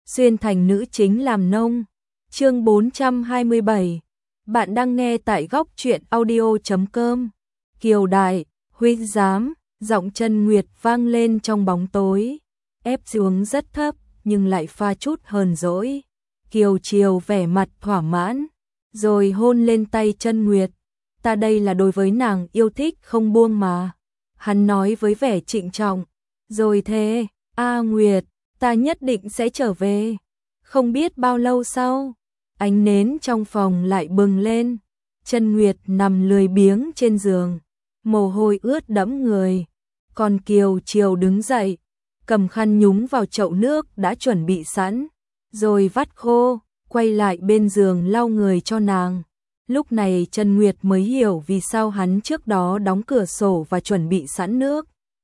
xuyên thành nữ chính làm nông. Chương 427. Bạn đang nghe tại góc truyện audio.com. Kiều đại, huynh dám, giọng Chân Nguyệt vang lên trong bóng tối, ép xuống rất thấp nhưng lại pha chút hờn dỗi. Kiều Triều vẻ mặt thỏa mãn, rồi hôn lên tay Chân Nguyệt. Ta đây là đối với nàng yêu thích không buông mà. Hắn nói với vẻ trịnh trọng. Rồi thế, Nguyệt, ta nhất định sẽ trở về. Không biết bao lâu sau, ánh nến trong phòng lại bừng lên. Chân Nguyệt nằm lười biếng trên giường, mồ hôi ướt đẫm người. Còn Kiều Triều đứng dậy, cầm khăn nhúng vào chậu nước đã chuẩn bị sẵn, rồi vắt khô, quay lại bên giường lau người cho nàng. Lúc này Chân Nguyệt mới hiểu vì sao hắn trước đó đóng cửa sổ và chuẩn bị sẵn nước.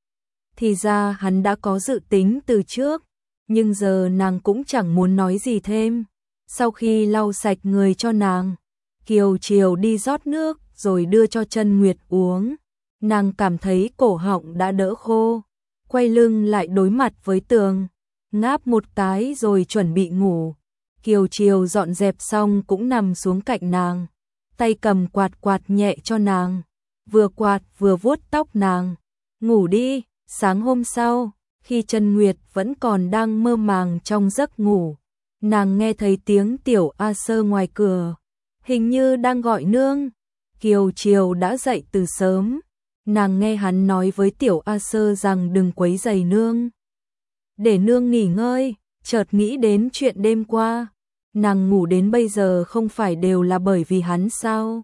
Thì ra hắn đã có dự tính từ trước, nhưng giờ nàng cũng chẳng muốn nói gì thêm. Sau khi lau sạch người cho nàng, Kiều Triều đi rót nước rồi đưa cho Chân Nguyệt uống. Nàng cảm thấy cổ họng đã đỡ khô, quay lưng lại đối mặt với tường, ngáp một cái rồi chuẩn bị ngủ. Kiều Triều dọn dẹp xong cũng nằm xuống cạnh nàng, tay cầm quạt quạt nhẹ cho nàng, vừa quạt vừa vuốt tóc nàng. Ngủ đi. Sáng hôm sau, khi Chân Nguyệt vẫn còn đang mơ màng trong giấc ngủ, nàng nghe thấy tiếng Tiểu A Sơ ngoài cửa, hình như đang gọi nương. Kiều Triều đã dậy từ sớm, nàng nghe hắn nói với Tiểu A Sơ rằng đừng quấy rầy nương, để nương nghỉ ngơi. Chợt nghĩ đến chuyện đêm qua, nàng ngủ đến bây giờ không phải đều là bởi vì hắn sao?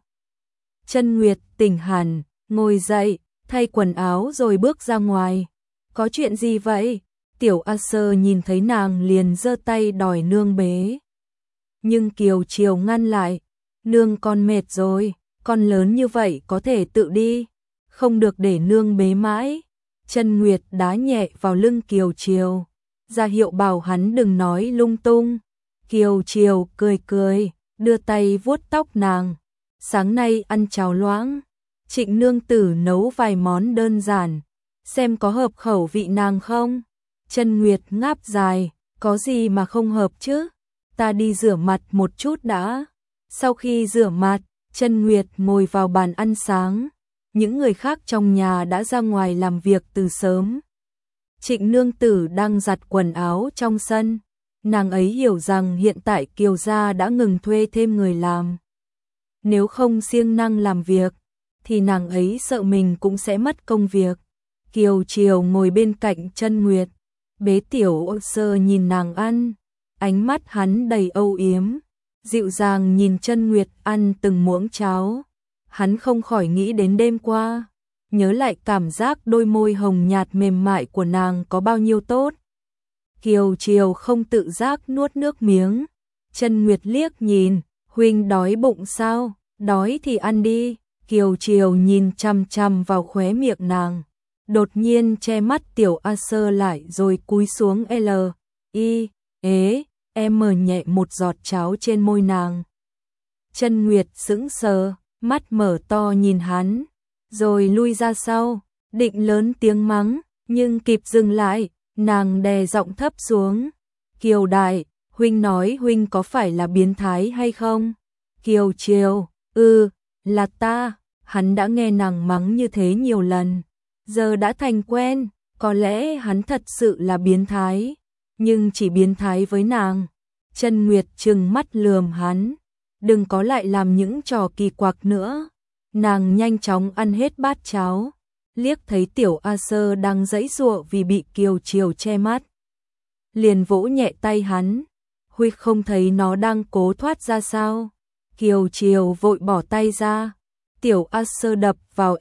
Chân Nguyệt tỉnh hẳn, ngồi dậy, thay quần áo rồi bước ra ngoài. Có chuyện gì vậy? Tiểu A Sơ nhìn thấy nàng liền giơ tay đòi nương bế. Nhưng Kiều Triều ngăn lại. Nương con mệt rồi, con lớn như vậy có thể tự đi, không được để nương bế mãi. Chân Nguyệt đá nhẹ vào lưng Kiều Triều, ra hiệu bảo hắn đừng nói lung tung. Kiều Triều cười cười, đưa tay vuốt tóc nàng. Sáng nay ăn cháo loãng, Trịnh nương tử nấu vài món đơn giản, xem có hợp khẩu vị nàng không? Chân Nguyệt ngáp dài, có gì mà không hợp chứ? Ta đi rửa mặt một chút đã. Sau khi rửa mặt, Chân Nguyệt ngồi vào bàn ăn sáng. Những người khác trong nhà đã ra ngoài làm việc từ sớm. Trịnh nương tử đang giặt quần áo trong sân. Nàng ấy hiểu rằng hiện tại Kiều gia đã ngừng thuê thêm người làm. Nếu không siêng năng làm việc, thì nàng ấy sợ mình cũng sẽ mất công việc. Kiều Triều ngồi bên cạnh Chân Nguyệt, bế Tiểu A Sơ nhìn nàng ăn, ánh mắt hắn đầy âu yếm, dịu dàng nhìn Chân Nguyệt ăn từng muỗng cháo. Hắn không khỏi nghĩ đến đêm qua, nhớ lại cảm giác đôi môi hồng nhạt mềm mại của nàng có bao nhiêu tốt. Kiều Triều không tự giác nuốt nước miếng. Chân Nguyệt liếc nhìn, huynh đói bụng sao? Đói thì ăn đi. Kiều Triều nhìn chằm chằm vào khóe miệng nàng, đột nhiên che mắt Tiểu A Sơ lại rồi cúi xuống nhẹ một giọt cháo trên môi nàng. Chân Nguyệt sững sờ, mắt mở to nhìn hắn, rồi lui ra sau, định lớn tiếng mắng, nhưng kịp dừng lại, nàng đè giọng thấp xuống. Kiều đại, huynh nói huynh có phải là biến thái hay không? Kiều Triều, là ta. Hắn đã nghe nàng mắng như thế nhiều lần, giờ đã thành quen. Có lẽ hắn thật sự là biến thái, nhưng chỉ biến thái với nàng. Chân Nguyệt trừng mắt lườm hắn, đừng có lại làm những trò kỳ quặc nữa. Nàng nhanh chóng ăn hết bát cháo, liếc thấy Tiểu A Sơ đang giãy giụa vì bị Kiều Triều che mắt, liền vỗ nhẹ tay hắn. Huy không thấy nó đang cố thoát ra sao? Kiều Triều vội bỏ tay ra. Tiểu A Sơ đập vào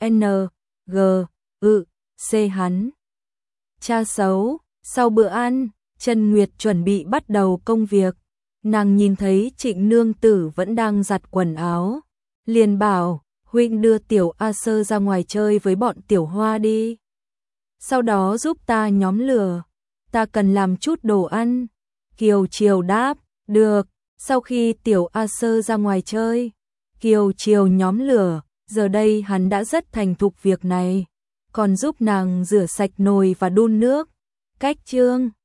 C hắn. Cha xấu. Sau bữa ăn, Chân Nguyệt chuẩn bị bắt đầu công việc. Nàng nhìn thấy Trịnh nương tử vẫn đang giặt quần áo, liền bảo, huynh đưa Tiểu A Sơ ra ngoài chơi với bọn Tiểu Hoa đi. Sau đó giúp ta nhóm lửa, ta cần làm chút đồ ăn. Kiều Triều đáp, được. Sau khi Tiểu A Sơ ra ngoài chơi, Kiều Triều nhóm lửa. Giờ đây hắn đã rất thành thục việc này, còn giúp nàng rửa sạch nồi và đun nước. Cách chương